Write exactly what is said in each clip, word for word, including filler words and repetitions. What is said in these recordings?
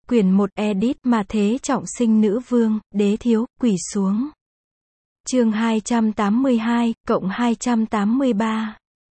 Quyển một edit mà thế trọng sinh nữ vương, đế thiếu, quỳ xuống. Chương hai trăm tám mươi hai, cộng hai trăm tám mươi ba.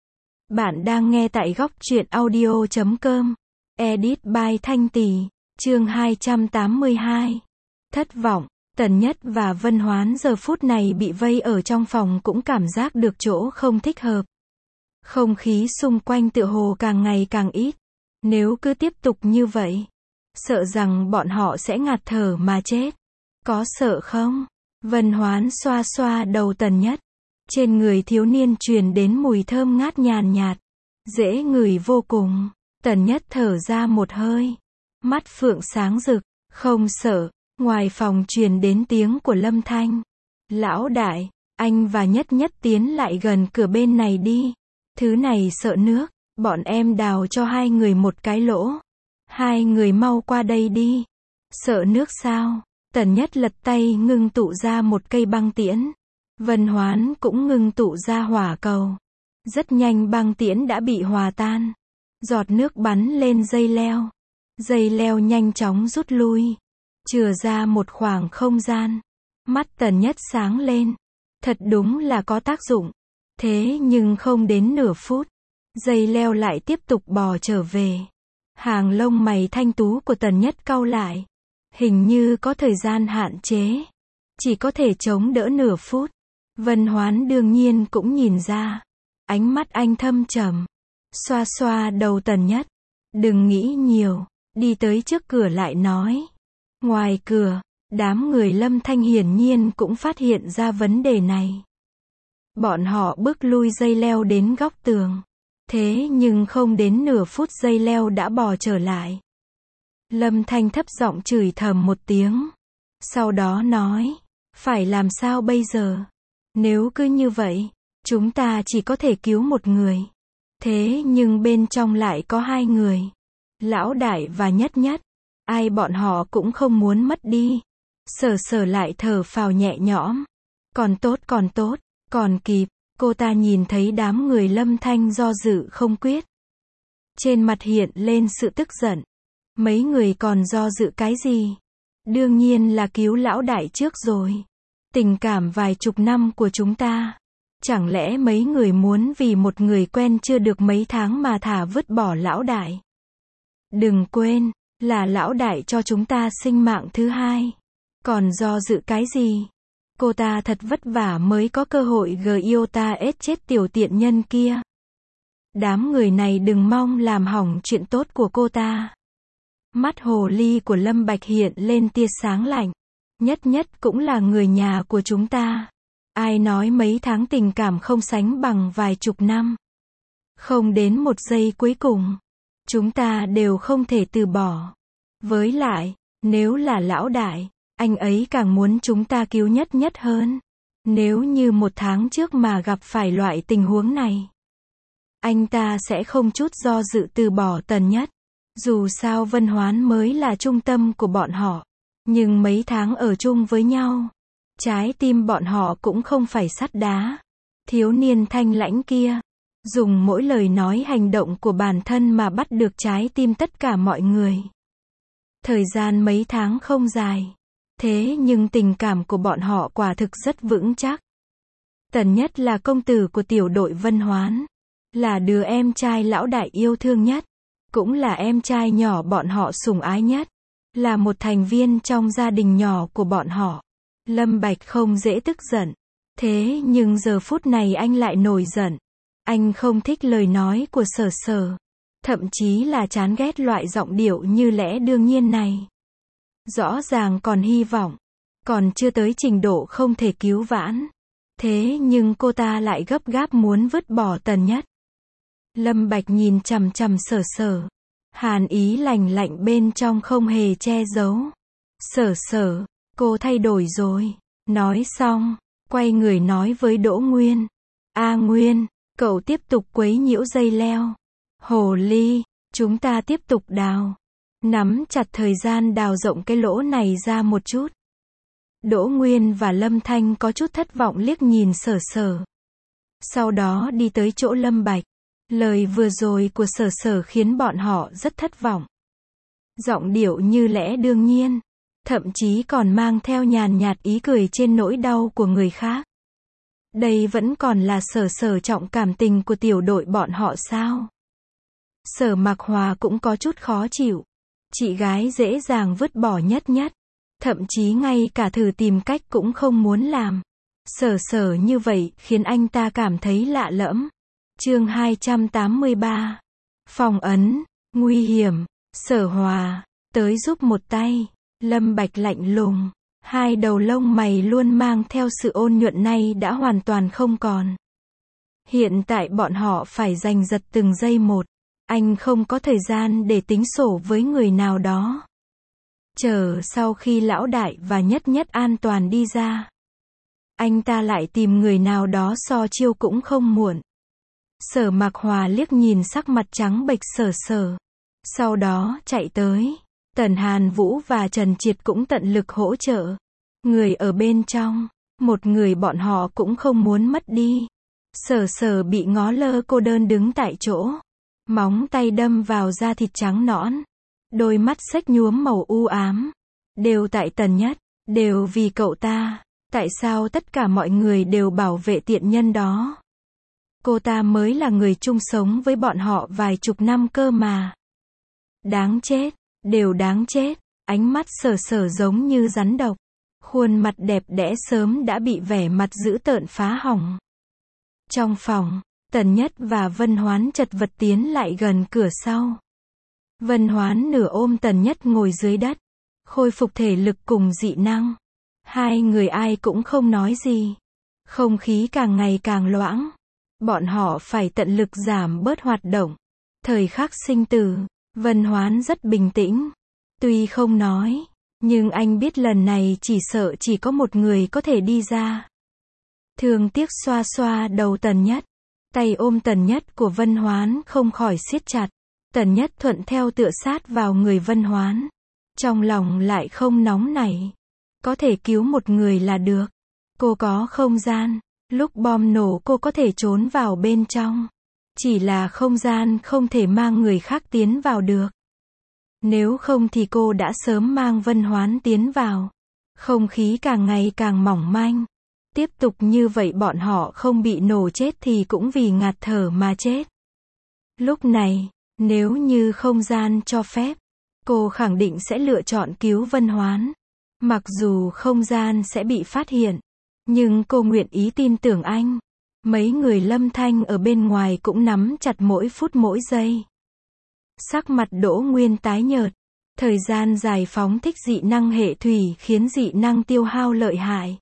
Bạn đang nghe tại góc truyện audio chấm com. Edit by Thanh Tỷ. Chương hai trăm tám mươi hai. Thất vọng. Tần Nhất và Vân Hoán giờ phút này bị vây ở trong phòng cũng cảm giác được chỗ không thích hợp. Không khí xung quanh tựa hồ càng ngày càng ít. Nếu cứ tiếp tục như vậy, sợ rằng bọn họ sẽ ngạt thở mà chết. Có sợ không? Vân Hoán xoa xoa đầu Tần Nhất. Trên người thiếu niên truyền đến mùi thơm ngát nhàn nhạt, dễ ngửi vô cùng. Tần Nhất thở ra một hơi, mắt phượng sáng rực, không sợ. Ngoài phòng truyền đến tiếng của Lâm Thanh. Lão đại, anh và Nhất Nhất tiến lại gần cửa bên này đi. Thứ này sợ nước, bọn em đào cho hai người một cái lỗ. Hai người mau qua đây đi. Sợ nước sao? Tần Nhất lật tay ngưng tụ ra một cây băng tiễn. Vân Hoán cũng ngưng tụ ra hỏa cầu. Rất nhanh băng tiễn đã bị hòa tan. Giọt nước bắn lên dây leo. Dây leo nhanh chóng rút lui, chừa ra một khoảng không gian. Mắt Tần Nhất sáng lên. Thật đúng là có tác dụng. Thế nhưng không đến nửa phút, dây leo lại tiếp tục bò trở về. Hàng lông mày thanh tú của Tần Nhất cau lại. Hình như có thời gian hạn chế. Chỉ có thể chống đỡ nửa phút. Vân Hoán đương nhiên cũng nhìn ra. Ánh mắt anh thâm trầm. Xoa xoa đầu Tần Nhất. Đừng nghĩ nhiều. Đi tới trước cửa lại nói. Ngoài cửa, đám người Lâm Thanh hiển nhiên cũng phát hiện ra vấn đề này. Bọn họ bước lui dây leo đến góc tường. Thế nhưng không đến nửa phút dây leo đã bò trở lại. Lâm Thanh thấp giọng chửi thầm một tiếng. Sau đó nói, phải làm sao bây giờ? Nếu cứ như vậy, chúng ta chỉ có thể cứu một người. Thế nhưng bên trong lại có hai người. Lão đại và Nhất Nhất. Ai bọn họ cũng không muốn mất đi. Sở sở lại thở phào nhẹ nhõm. Còn tốt còn tốt, còn kịp. Cô ta nhìn thấy đám người Lâm Thanh do dự không quyết. Trên mặt hiện lên sự tức giận. Mấy người còn do dự cái gì? Đương nhiên là cứu lão đại trước rồi. Tình cảm vài chục năm của chúng ta. Chẳng lẽ mấy người muốn vì một người quen chưa được mấy tháng mà thả vứt bỏ lão đại? Đừng quên, là lão đại cho chúng ta sinh mạng thứ hai. Còn do dự cái gì? Cô ta thật vất vả mới có cơ hội gờ yêu ta ết chết tiểu tiện nhân kia. Đám người này đừng mong làm hỏng chuyện tốt của cô ta. Mắt hồ ly của Lâm Bạch hiện lên tia sáng lạnh. Nhất Nhất cũng là người nhà của chúng ta. Ai nói mấy tháng tình cảm không sánh bằng vài chục năm. Không đến một giây cuối cùng, chúng ta đều không thể từ bỏ. Với lại, nếu là lão đại, anh ấy càng muốn chúng ta cứu Nhất Nhất hơn. Nếu như một tháng trước mà gặp phải loại tình huống này, anh ta sẽ không chút do dự từ bỏ Tần Nhất. Dù sao Vân Hoán mới là trung tâm của bọn họ. Nhưng mấy tháng ở chung với nhau, trái tim bọn họ cũng không phải sắt đá. Thiếu niên thanh lãnh kia, dùng mỗi lời nói hành động của bản thân mà bắt được trái tim tất cả mọi người. Thời gian mấy tháng không dài. Thế nhưng tình cảm của bọn họ quả thực rất vững chắc. Tần Nhất là công tử của tiểu đội Vân Hoán. Là đứa em trai lão đại yêu thương nhất. Cũng là em trai nhỏ bọn họ sủng ái nhất. Là một thành viên trong gia đình nhỏ của bọn họ. Lâm Bạch không dễ tức giận. Thế nhưng giờ phút này anh lại nổi giận. Anh không thích lời nói của Sở Sở. Thậm chí là chán ghét loại giọng điệu như lẽ đương nhiên này. Rõ ràng còn hy vọng. Còn chưa tới trình độ không thể cứu vãn. Thế nhưng cô ta lại gấp gáp muốn vứt bỏ Tần Nhất. Lâm Bạch nhìn chằm chằm Sở Sở. Hàn ý lạnh lạnh bên trong không hề che giấu. Sở Sở, cô thay đổi rồi. Nói xong, quay người nói với Đỗ Nguyên. A Nguyên, cậu tiếp tục quấy nhiễu dây leo. Hồ ly, chúng ta tiếp tục đào. Nắm chặt thời gian đào rộng cái lỗ này ra một chút. Đỗ Nguyên và Lâm Thanh có chút thất vọng liếc nhìn Sở Sở. Sau đó đi tới chỗ Lâm Bạch. Lời vừa rồi của Sở Sở khiến bọn họ rất thất vọng. Giọng điệu như lẽ đương nhiên, thậm chí còn mang theo nhàn nhạt ý cười trên nỗi đau của người khác. Đây vẫn còn là Sở Sở trọng cảm tình của tiểu đội bọn họ sao? Sở Mạc Hòa cũng có chút khó chịu. Chị gái dễ dàng vứt bỏ nhất nhất. Thậm chí ngay cả thử tìm cách cũng không muốn làm. Sở Sở như vậy khiến anh ta cảm thấy lạ lẫm. Chương hai trăm tám mươi ba. Phong ấn, nguy hiểm, Sở Hòa, tới giúp một tay. Lâm Bạch lạnh lùng. Hai đầu lông mày luôn mang theo sự ôn nhuận này đã hoàn toàn không còn. Hiện tại bọn họ phải giành giật từng giây một. Anh không có thời gian để tính sổ với người nào đó. Chờ sau khi lão đại và nhất nhất an toàn đi ra, anh ta lại tìm người nào đó so chiêu cũng không muộn. Sở Mạc Hòa liếc nhìn sắc mặt trắng bệch Sở Sở. Sau đó chạy tới. Tần Hàn Vũ và Trần Triệt cũng tận lực hỗ trợ. Người ở bên trong, một người bọn họ cũng không muốn mất đi. Sở Sở bị ngó lơ cô đơn đứng tại chỗ. Móng tay đâm vào da thịt trắng nõn. Đôi mắt xếch nhuốm màu u ám. Đều tại Tần Nhất, đều vì cậu ta. Tại sao tất cả mọi người đều bảo vệ tiện nhân đó? Cô ta mới là người chung sống với bọn họ vài chục năm cơ mà. Đáng chết, đều đáng chết. Ánh mắt Sở Sở giống như rắn độc. Khuôn mặt đẹp đẽ sớm đã bị vẻ mặt dữ tợn phá hỏng. Trong phòng, Tần Nhất và Vân Hoán chật vật tiến lại gần cửa sau. Vân Hoán nửa ôm Tần Nhất ngồi dưới đất, khôi phục thể lực cùng dị năng. Hai người ai cũng không nói gì. Không khí càng ngày càng loãng. Bọn họ phải tận lực giảm bớt hoạt động. Thời khắc sinh tử, Vân Hoán rất bình tĩnh. Tuy không nói, nhưng anh biết lần này chỉ sợ chỉ có một người có thể đi ra. Thương tiếc xoa xoa đầu Tần Nhất. Tay ôm Tần Nhất của Vân Hoán không khỏi siết chặt. Tần Nhất thuận theo tựa sát vào người Vân Hoán. Trong lòng lại không nóng nảy. Có thể cứu một người là được. Cô có không gian. Lúc bom nổ cô có thể trốn vào bên trong. Chỉ là không gian không thể mang người khác tiến vào được. Nếu không thì cô đã sớm mang Vân Hoán tiến vào. Không khí càng ngày càng mỏng manh. Tiếp tục như vậy bọn họ không bị nổ chết thì cũng vì ngạt thở mà chết. Lúc này, nếu như không gian cho phép, cô khẳng định sẽ lựa chọn cứu Vân Hoán. Mặc dù không gian sẽ bị phát hiện, nhưng cô nguyện ý tin tưởng anh. Mấy người Lâm Thanh ở bên ngoài cũng nắm chặt mỗi phút mỗi giây. Sắc mặt Đỗ Nguyên tái nhợt. Thời gian dài phóng thích dị năng hệ thủy khiến dị năng tiêu hao lợi hại.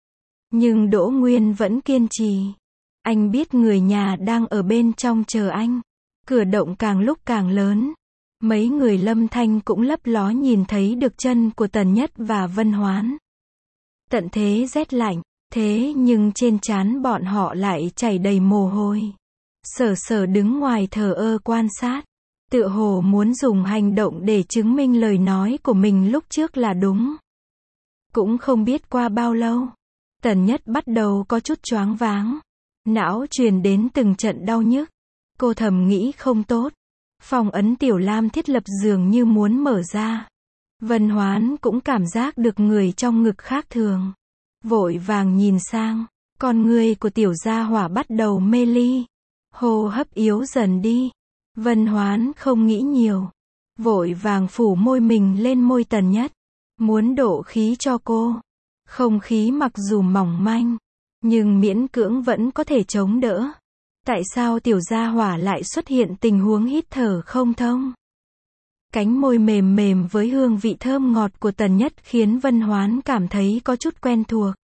Nhưng Đỗ Nguyên vẫn kiên trì. Anh biết người nhà đang ở bên trong chờ anh. Cửa động càng lúc càng lớn. Mấy người Lâm Thanh cũng lấp ló nhìn thấy được chân của Tần Nhất và Vân Hoán. Tận thế rét lạnh, thế nhưng trên trán bọn họ lại chảy đầy mồ hôi. Sở Sở đứng ngoài thờ ơ quan sát. Tựa hồ muốn dùng hành động để chứng minh lời nói của mình lúc trước là đúng. Cũng không biết qua bao lâu, Tần Nhất bắt đầu có chút choáng váng. Não truyền đến từng trận đau nhức. Cô thầm nghĩ không tốt. Phòng ấn Tiểu Lam thiết lập dường như muốn mở ra. Vân Hoán cũng cảm giác được người trong ngực khác thường. Vội vàng nhìn sang. Con người của Tiểu Gia Hỏa bắt đầu mê ly. Hô hấp yếu dần đi. Vân Hoán không nghĩ nhiều. Vội vàng phủ môi mình lên môi Tần Nhất. Muốn đổ khí cho cô. Không khí mặc dù mỏng manh, nhưng miễn cưỡng vẫn có thể chống đỡ. Tại sao Tiểu Gia Hỏa lại xuất hiện tình huống hít thở không thông? Cánh môi mềm mềm với hương vị thơm ngọt của Tần Nhất khiến Vân Hoán cảm thấy có chút quen thuộc.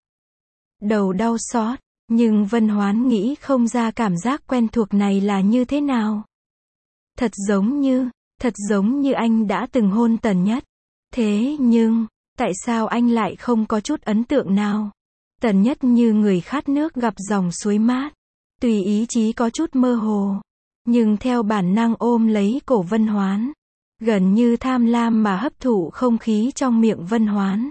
Đầu đau xót, nhưng Vân Hoán nghĩ không ra cảm giác quen thuộc này là như thế nào. Thật giống như, thật giống như anh đã từng hôn Tần Nhất. Thế nhưng, tại sao anh lại không có chút ấn tượng nào? Tần Nhất như người khát nước gặp dòng suối mát. Tùy ý chí có chút mơ hồ. Nhưng theo bản năng ôm lấy cổ Vân Hoán. Gần như tham lam mà hấp thụ không khí trong miệng Vân Hoán.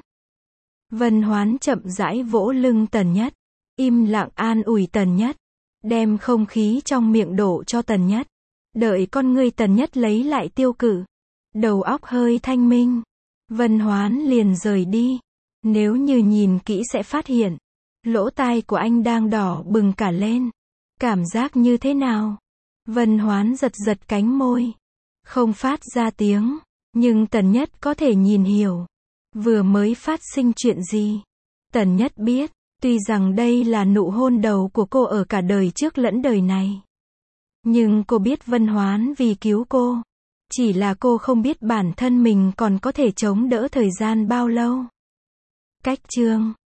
Vân Hoán chậm rãi vỗ lưng Tần Nhất. Im lặng an ủi Tần Nhất. Đem không khí trong miệng đổ cho Tần Nhất. Đợi con ngươi Tần Nhất lấy lại tiêu cự. Đầu óc hơi thanh minh. Vân Hoán liền rời đi. Nếu như nhìn kỹ sẽ phát hiện, lỗ tai của anh đang đỏ bừng cả lên. Cảm giác như thế nào? Vân Hoán giật giật cánh môi. Không phát ra tiếng. Nhưng Tần Nhất có thể nhìn hiểu. Vừa mới phát sinh chuyện gì? Tần Nhất biết. Tuy rằng đây là nụ hôn đầu của cô ở cả đời trước lẫn đời này. Nhưng cô biết Vân Hoán vì cứu cô. Chỉ là cô không biết bản thân mình còn có thể chống đỡ thời gian bao lâu. Cách chương